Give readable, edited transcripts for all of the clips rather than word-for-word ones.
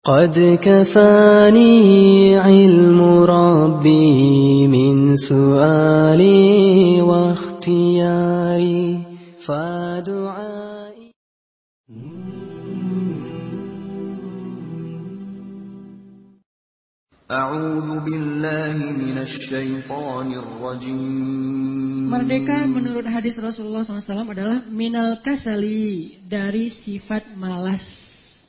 قد كفاني علم ربي من سؤالي واختياري فدعائي. أعوذ بالله من الشيطان الرجيم. Merdeka menurut hadis Rasulullah SAW adalah minal kasali, dari sifat malas.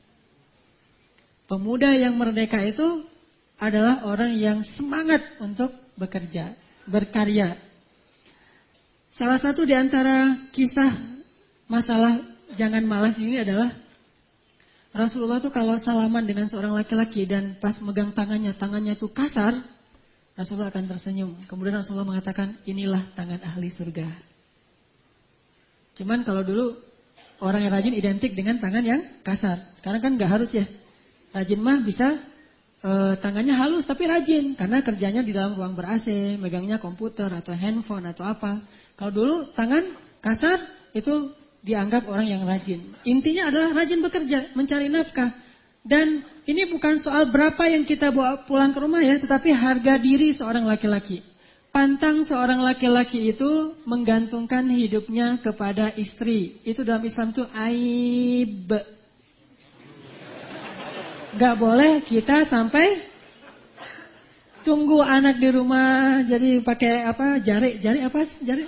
Pemuda yang merdeka itu adalah orang yang semangat untuk bekerja, berkarya. Salah satu di antara kisah masalah jangan malas ini adalah Rasulullah tuh kalau salaman dengan seorang laki-laki dan pas megang tangannya tuh kasar, Rasulullah akan tersenyum. Kemudian Rasulullah mengatakan, inilah tangan ahli surga. Cuman kalau dulu orang yang rajin identik dengan tangan yang kasar. Sekarang kan gak harus ya. Rajin mah bisa tangannya halus tapi rajin. Karena kerjanya di dalam ruang ber-AC, megangnya komputer atau handphone atau apa. Kalau dulu tangan kasar itu dianggap orang yang rajin. Intinya adalah rajin bekerja, mencari nafkah. Dan ini bukan soal berapa yang kita bawa pulang ke rumah ya, tetapi harga diri seorang laki-laki. Pantang seorang laki-laki itu menggantungkan hidupnya kepada istri. Itu dalam Islam itu aib. Gak boleh kita sampai tunggu anak di rumah jadi pakai apa? Jari apa?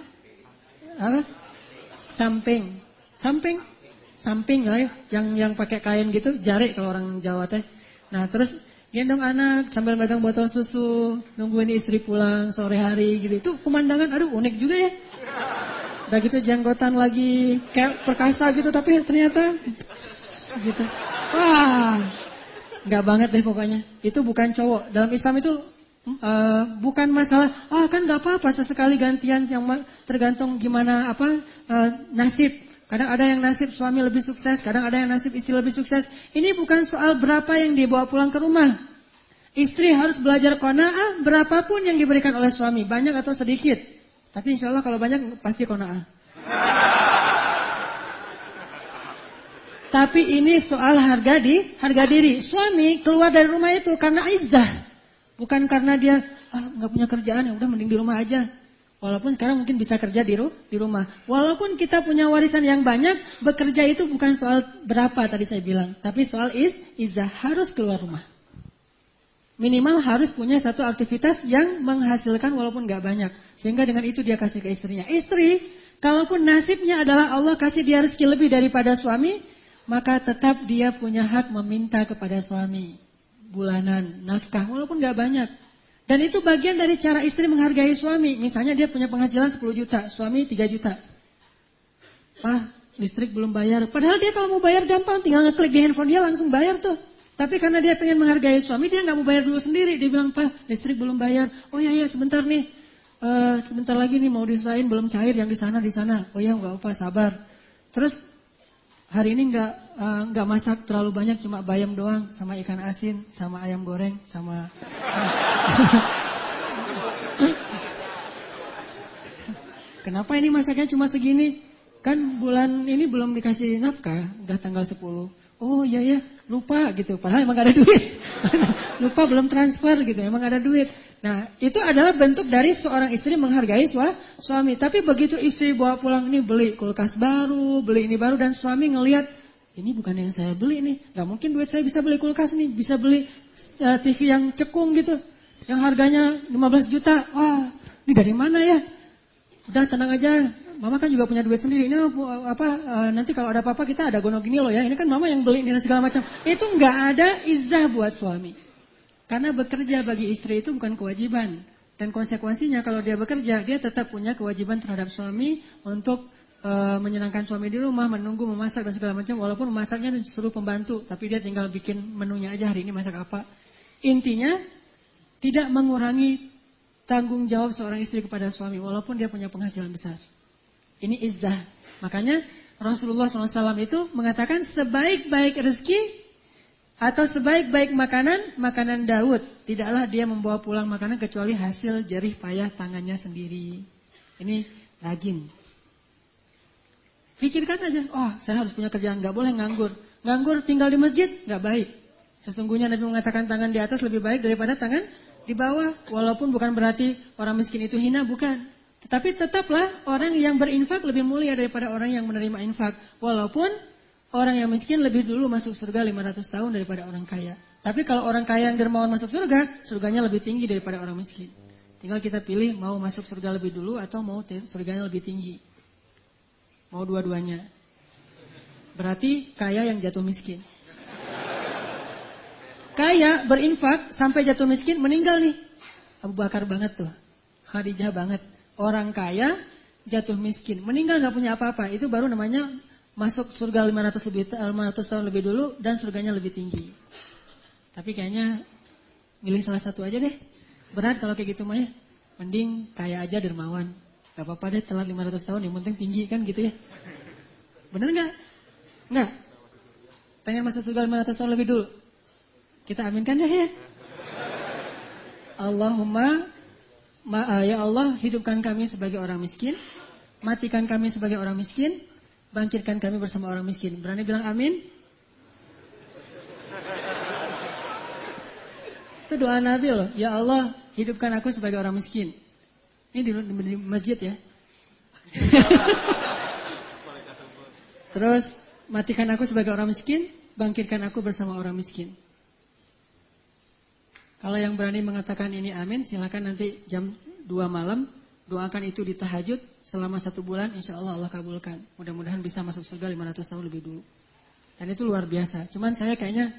Samping lah ya, yang pakai kain gitu, jari kalau orang Jawa teh. Nah, terus gendong anak sambil megang botol susu, nungguin istri pulang sore hari gitu. Itu pemandangan aduh unik juga ya. Udah gitu jenggotan lagi kayak perkasa gitu tapi ternyata gitu. Wah, enggak banget deh pokoknya. Itu bukan cowok. Dalam Islam itu bukan masalah kan enggak apa-apa sesekali gantian yang tergantung gimana nasib. Kadang ada yang nasib suami lebih sukses, kadang ada yang nasib istri lebih sukses. Ini bukan soal berapa yang dibawa pulang ke rumah. Istri harus belajar qanaah berapapun yang diberikan oleh suami, banyak atau sedikit. Tapi insya Allah kalau banyak pasti qanaah. Tapi ini soal harga diri. Suami keluar dari rumah itu karena izzah. Bukan karena dia nggak punya kerjaan, ya udah mending di rumah aja. Walaupun sekarang mungkin bisa kerja di rumah. Walaupun kita punya warisan yang banyak, bekerja itu bukan soal berapa tadi saya bilang. Tapi soal izzah, harus keluar rumah. Minimal harus punya satu aktivitas yang menghasilkan walaupun gak banyak. Sehingga dengan itu dia kasih ke istrinya. Istri, kalaupun nasibnya adalah Allah kasih dia rezeki lebih daripada suami, maka tetap dia punya hak meminta kepada suami. Bulanan, nafkah, walaupun gak banyak. Dan itu bagian dari cara istri menghargai suami. Misalnya dia punya penghasilan 10 juta, suami 3 juta. Listrik belum bayar. Padahal dia kalau mau bayar gampang, tinggal ngeklik di handphone dia langsung bayar tuh. Tapi karena dia pengen menghargai suami, dia gak mau bayar dulu sendiri. Dia bilang, listrik belum bayar. Oh iya sebentar nih. Sebentar lagi nih mau diserahin, belum cair yang di sana. Oh iya gak apa-apa, sabar. Terus hari ini nggak masak terlalu banyak, cuma bayam doang, sama ikan asin, sama ayam goreng, sama. Kenapa ini masaknya cuma segini? Kan bulan ini belum dikasih nafkah, udah tanggal 10. Oh iya lupa gitu. Padahal emang gak ada duit. Lupa belum transfer gitu, emang gak ada duit. Nah, itu adalah bentuk dari seorang istri menghargai suami. Tapi begitu istri bawa pulang ini beli kulkas baru, beli ini baru, dan suami ngelihat ini bukan yang saya beli nih. Gak mungkin duit saya bisa beli kulkas nih, bisa beli TV yang cekung gitu, yang harganya 15 juta. Wah, ini dari mana ya? Udah tenang aja, mama kan juga punya duit sendiri. Ini nanti kalau ada apa-apa kita ada gono gini loh ya. Ini kan mama yang beli ini dan segala macam. Itu nggak ada izzah buat suami. Karena bekerja bagi istri itu bukan kewajiban. Dan konsekuensinya kalau dia bekerja, dia tetap punya kewajiban terhadap suami untuk menyenangkan suami di rumah, menunggu, memasak dan segala macam. Walaupun memasaknya disuruh pembantu, tapi dia tinggal bikin menunya aja hari ini masak apa. Intinya tidak mengurangi tanggung jawab seorang istri kepada suami walaupun dia punya penghasilan besar. Ini izzah. Makanya Rasulullah SAW itu mengatakan sebaik-baik rezeki atau sebaik-baik makanan Daud. Tidaklah dia membawa pulang makanan kecuali hasil jerih payah tangannya sendiri. Ini rajin. Pikirkan aja, saya harus punya kerjaan, gak boleh nganggur. Nganggur tinggal di masjid, gak baik. Sesungguhnya Nabi mengatakan tangan di atas lebih baik daripada tangan di bawah. Walaupun bukan berarti orang miskin itu hina, bukan. Tetapi tetaplah orang yang berinfak lebih mulia daripada orang yang menerima infak. Walaupun orang yang miskin lebih dulu masuk surga 500 tahun daripada orang kaya. Tapi kalau orang kaya yang dermawan masuk surga, surganya lebih tinggi daripada orang miskin. Tinggal kita pilih mau masuk surga lebih dulu atau mau surganya lebih tinggi. Mau dua-duanya. Berarti kaya yang jatuh miskin. Kaya berinfak sampai jatuh miskin meninggal nih. Abu Bakar banget tuh. Khadijah banget. Orang kaya jatuh miskin, meninggal gak punya apa-apa. Itu baru namanya masuk surga 500 tahun lebih dulu dan surganya lebih tinggi. Tapi kayaknya milih salah satu aja deh. Berat kalau kayak gitu mah ya. Mending kaya aja dermawan. Gak apa-apa deh telat 500 tahun, yang penting tinggi kan gitu ya. Bener gak? Enggak. Pengen masuk surga 500 tahun lebih dulu. Kita aminkan deh ya. Allahumma ya Allah, hidupkan kami sebagai orang miskin, matikan kami sebagai orang miskin, bangkitkan kami bersama orang miskin. Berani bilang amin? Itu doa Nabi loh. Ya Allah, hidupkan aku sebagai orang miskin. Ini di masjid ya. Terus, matikan aku sebagai orang miskin, bangkitkan aku bersama orang miskin. Kalau yang berani mengatakan ini amin, silakan nanti jam 2 malam doakan itu di tahajud selama 1 bulan, insya Allah Allah kabulkan. Mudah-mudahan bisa masuk surga 500 tahun lebih dulu. Dan itu luar biasa. Cuman saya kayaknya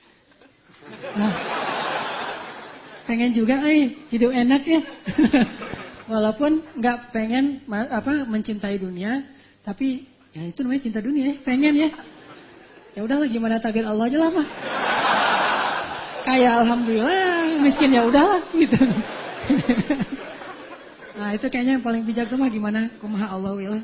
pengen juga hidup enak ya. Walaupun nggak pengen mencintai dunia, tapi ya itu namanya cinta dunia ya, pengen ya. Ya udahlah, gimana takdir Allah aja lah mah. Kayak alhamdulillah, miskin ya udahlah gitu. Nah itu kayaknya yang paling bijak tuh mah gimana kumaha Allah willah.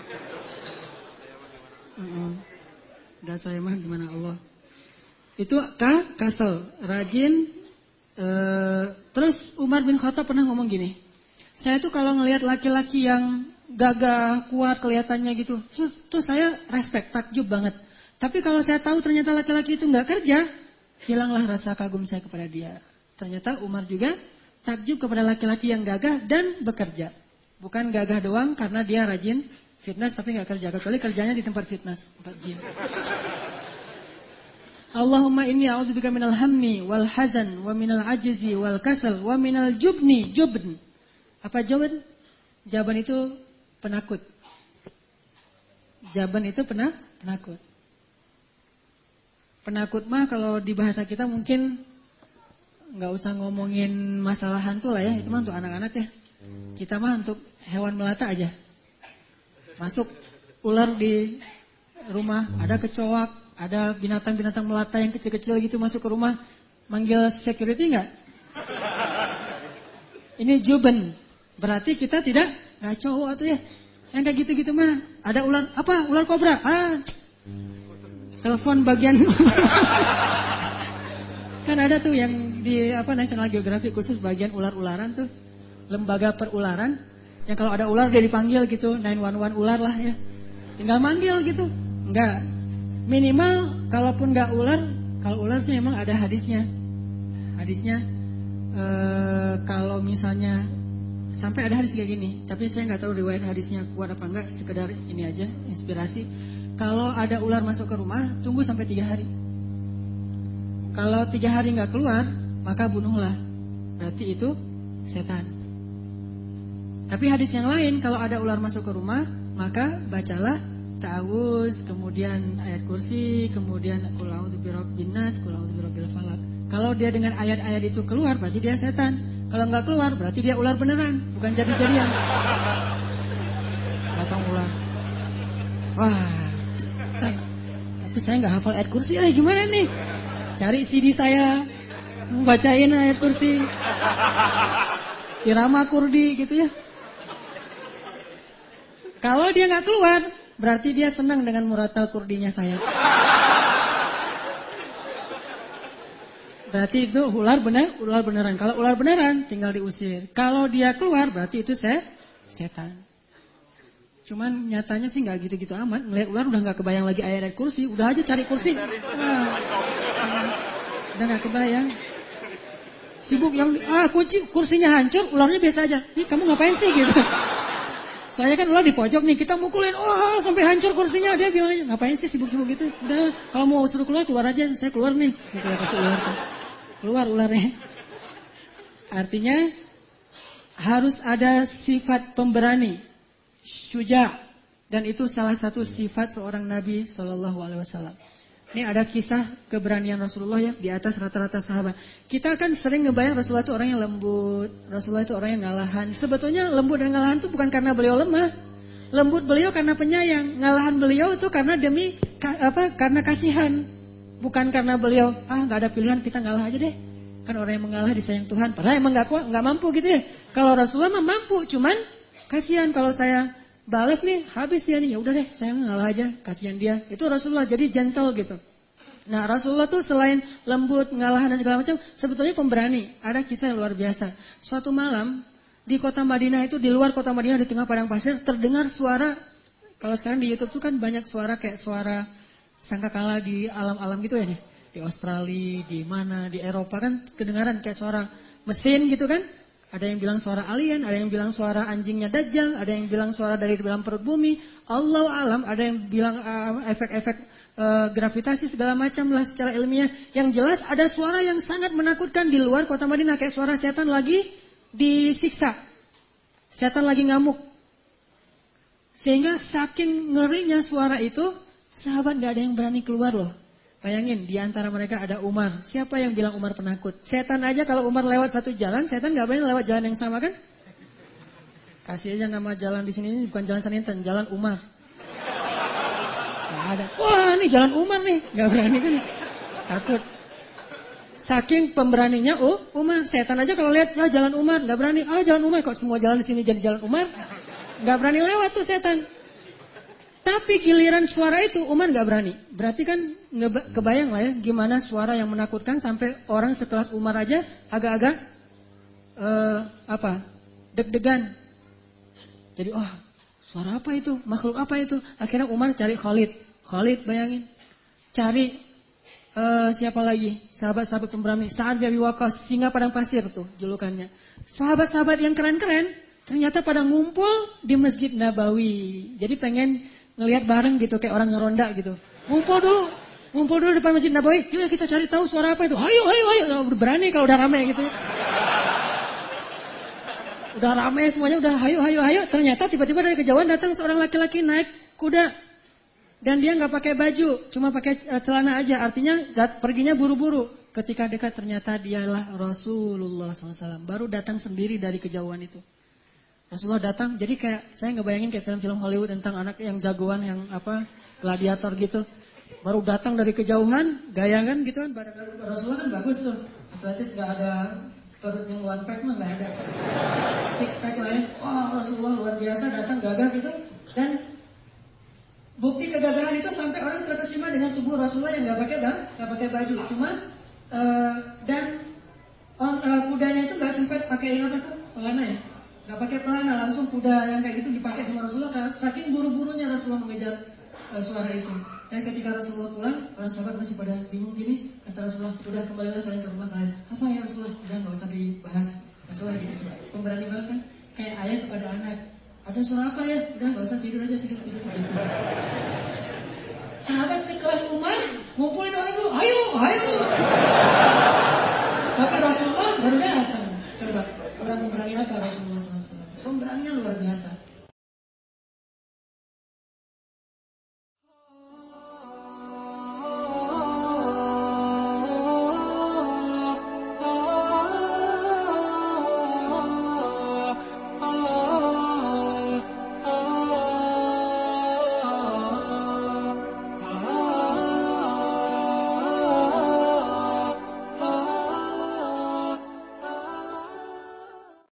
Dan saya mah gimana Allah. Itu kasel, rajin. Terus Umar bin Khattab pernah ngomong gini. Saya tuh kalau ngelihat laki-laki yang gagah, kuat kelihatannya gitu, tuh saya respect, takjub banget. Tapi kalau saya tahu ternyata laki-laki itu nggak kerja, hilanglah rasa kagum saya kepada dia. Ternyata Umar juga takjub kepada laki-laki yang gagah dan bekerja. Bukan gagah doang karena dia rajin fitness tapi nggak kerja. Kecuali kerjanya di tempat fitness, tempat gym. Allahumma inni a'udzubika minal hammi wal hazan wa minal ajzi wal kasal wa minal jubn. Apa jubn? Jaban itu penakut. Jaban itu penakut. Penakut mah kalau di bahasa kita mungkin nggak usah ngomongin masalah hantu lah ya, itu mah untuk anak-anak ya. Kita mah untuk hewan melata aja. Masuk ular di rumah, ada kecoak, ada binatang-binatang melata yang kecil-kecil gitu masuk ke rumah, manggil security nggak? Ini juben, berarti kita nggak cowok tuh ya. Yang kayak gitu-gitu mah, ada ular, apa? Ular kobra. Telepon bagian kan ada tuh yang di National Geographic khusus bagian ular-ularan tuh, lembaga perularan. Yang kalau ada ular dia dipanggil gitu, 911 ular lah ya. Tinggal manggil gitu. Enggak. Minimal kalaupun enggak ular, kalau ular sih memang ada hadisnya. Hadisnya kalau misalnya sampai ada hadis kayak gini, tapi saya nggak tahu riwayat hadisnya kuat apa enggak, sekedar ini aja inspirasi. Kalau ada ular masuk ke rumah, tunggu sampai 3 hari. Kalau 3 hari nggak keluar, maka bunuhlah. Berarti itu setan. Tapi hadis yang lain, kalau ada ular masuk ke rumah, maka bacalah ta'awuz, kemudian ayat kursi, kemudian qul a'udzu birabbin nas, qul a'udzu birabbil falaq. Kalau dia dengan ayat-ayat itu keluar, berarti dia setan. Kalau nggak keluar, berarti dia ular beneran, bukan jadi-jadian. Datang ular. Wah. Tapi saya nggak hafal ayat kursi, gimana nih? Cari CD saya, bacain ayat kursi, irama kurdi gitu ya. Kalau dia nggak keluar, berarti dia senang dengan muratal kurdinya saya. Berarti itu ular beneran. Kalau ular beneran, tinggal diusir. Kalau dia keluar, berarti itu setan. Cuman nyatanya sih nggak gitu-gitu amat. Ngeliat ular udah nggak kebayang lagi ayat kursi, udah aja cari kursi. Udah nggak kebayang. Sibuk yang kunci kursinya hancur, ularnya biasa aja. Nih kamu ngapain sih gitu. Saya kan ular di pojok nih, kita mukulin, sampai hancur kursinya. Dia bilang aja, ngapain sih sibuk-sibuk gitu. Udah, kalau mau suruh keluar aja, saya keluar nih. Gitu ya, kasih ular tuh. Keluar ularnya. Artinya harus ada sifat pemberani, syuja, dan itu salah satu sifat seorang Nabi SAW. Ini ada kisah keberanian Rasulullah ya di atas rata-rata sahabat. Kita kan sering ngebayang Rasulullah itu orang yang lembut, Rasulullah itu orang yang ngalahan. Sebetulnya lembut dan ngalahan itu bukan karena beliau lemah. Lembut beliau karena penyayang, ngalahan beliau itu karena karena kasihan. Bukan karena beliau nggak ada pilihan, kita ngalah aja deh. Kan orang yang mengalah disayang Tuhan. Padahal emang nggak kuat, nggak mampu gitu ya. Kalau Rasulullah mah mampu, cuman kasihan kalau saya balas nih, habis dia nih, ya udah deh, saya ngalah aja, kasihan dia. Itu Rasulullah, jadi gentle gitu. Nah, Rasulullah tuh selain lembut, ngalahan dan segala macam, sebetulnya pemberani. Ada kisah yang luar biasa. Suatu malam di kota Madinah itu, di luar kota Madinah di tengah padang pasir, terdengar suara. Kalau sekarang di YouTube tuh kan banyak suara kayak suara sangkakala di alam-alam gitu ya nih. Di Australia, di mana, di Eropa kan kedengaran kayak suara mesin gitu kan. Ada yang bilang suara alien, ada yang bilang suara anjingnya Dajjal, ada yang bilang suara dari dalam perut bumi. Allahu alam, ada yang bilang efek-efek gravitasi segala macam lah secara ilmiah. Yang jelas ada suara yang sangat menakutkan di luar kota Madinah, kayak suara setan lagi disiksa. Setan lagi ngamuk. Sehingga saking ngerinya suara itu, sahabat gak ada yang berani keluar loh. Bayangin, di antara mereka ada Umar. Siapa yang bilang Umar penakut? Setan aja kalau Umar lewat satu jalan, setan gak berani lewat jalan yang sama kan? Kasih aja nama jalan di sini, ini bukan jalan Saninten, jalan Umar. Gak ada. Wah, ini jalan Umar nih. Gak berani kan? Takut. Saking pemberaninya, Umar. Setan aja kalau lihat, jalan Umar, gak berani. Jalan Umar, kok semua jalan di sini jadi jalan Umar? Gak berani lewat tuh setan. Tapi giliran suara itu Umar gak berani. Berarti kan kebayang lah ya gimana suara yang menakutkan sampai orang sekelas Umar aja agak-agak deg-degan. Jadi suara apa itu? Makhluk apa itu? Akhirnya Umar cari Khalid. Khalid bayangin. Cari siapa lagi? Sahabat-sahabat pemberani. Sa'ad bin Abi Waqqas, singa padang pasir tuh julukannya. Sahabat-sahabat yang keren-keren ternyata pada ngumpul di Masjid Nabawi. Jadi pengen ngelihat bareng gitu kayak orang ngeronda gitu. Ngumpul dulu depan Masjid Nabawi. Yuk kita cari tahu suara apa itu. Ayo. Berani kalau udah rame gitu. Udah rame semuanya, udah hayo. Ternyata tiba-tiba dari kejauhan datang seorang laki-laki naik kuda. Dan dia nggak pakai baju, cuma pakai celana aja. Artinya perginya buru-buru. Ketika dekat ternyata dialah Rasulullah SAW. Baru datang sendiri dari kejauhan itu. Rasulullah datang, jadi kayak saya ngebayangin kayak film-film Hollywood tentang anak yang jagoan, yang gladiator gitu. Baru datang dari kejauhan, gaya kan gitu kan. Badan Rasulullah kan bagus tuh. Atletis gak ada perut yang one pack mah gak ada. Six pack lah ya. Rasulullah luar biasa datang gagah gitu. Dan bukti kegagahan itu sampai orang terkesima dengan tubuh Rasulullah yang gak pakai baju. Cuma kudanya itu gak sempat pakai pelana ya. Gak pakai pelana, langsung kuda yang kayak gitu dipakai sama Rasulullah karena saking buru-burunya Rasulullah mengejar suara itu. Dan ketika Rasulullah pulang, para sahabat masih pada bingung gini. Kata Rasulullah, udah kembalilah kalian ke rumah kalian. Apa ya Rasulullah? Udah gak usah dibahas. Rasulullah gitu. Pemberani banget kan? Kayak ayah kepada anak. Ada suara apa ya? Udah gak usah tidur aja, tidur. Gitu. Sahabat sekelas Umar ngumpulin orang dulu. Ayo.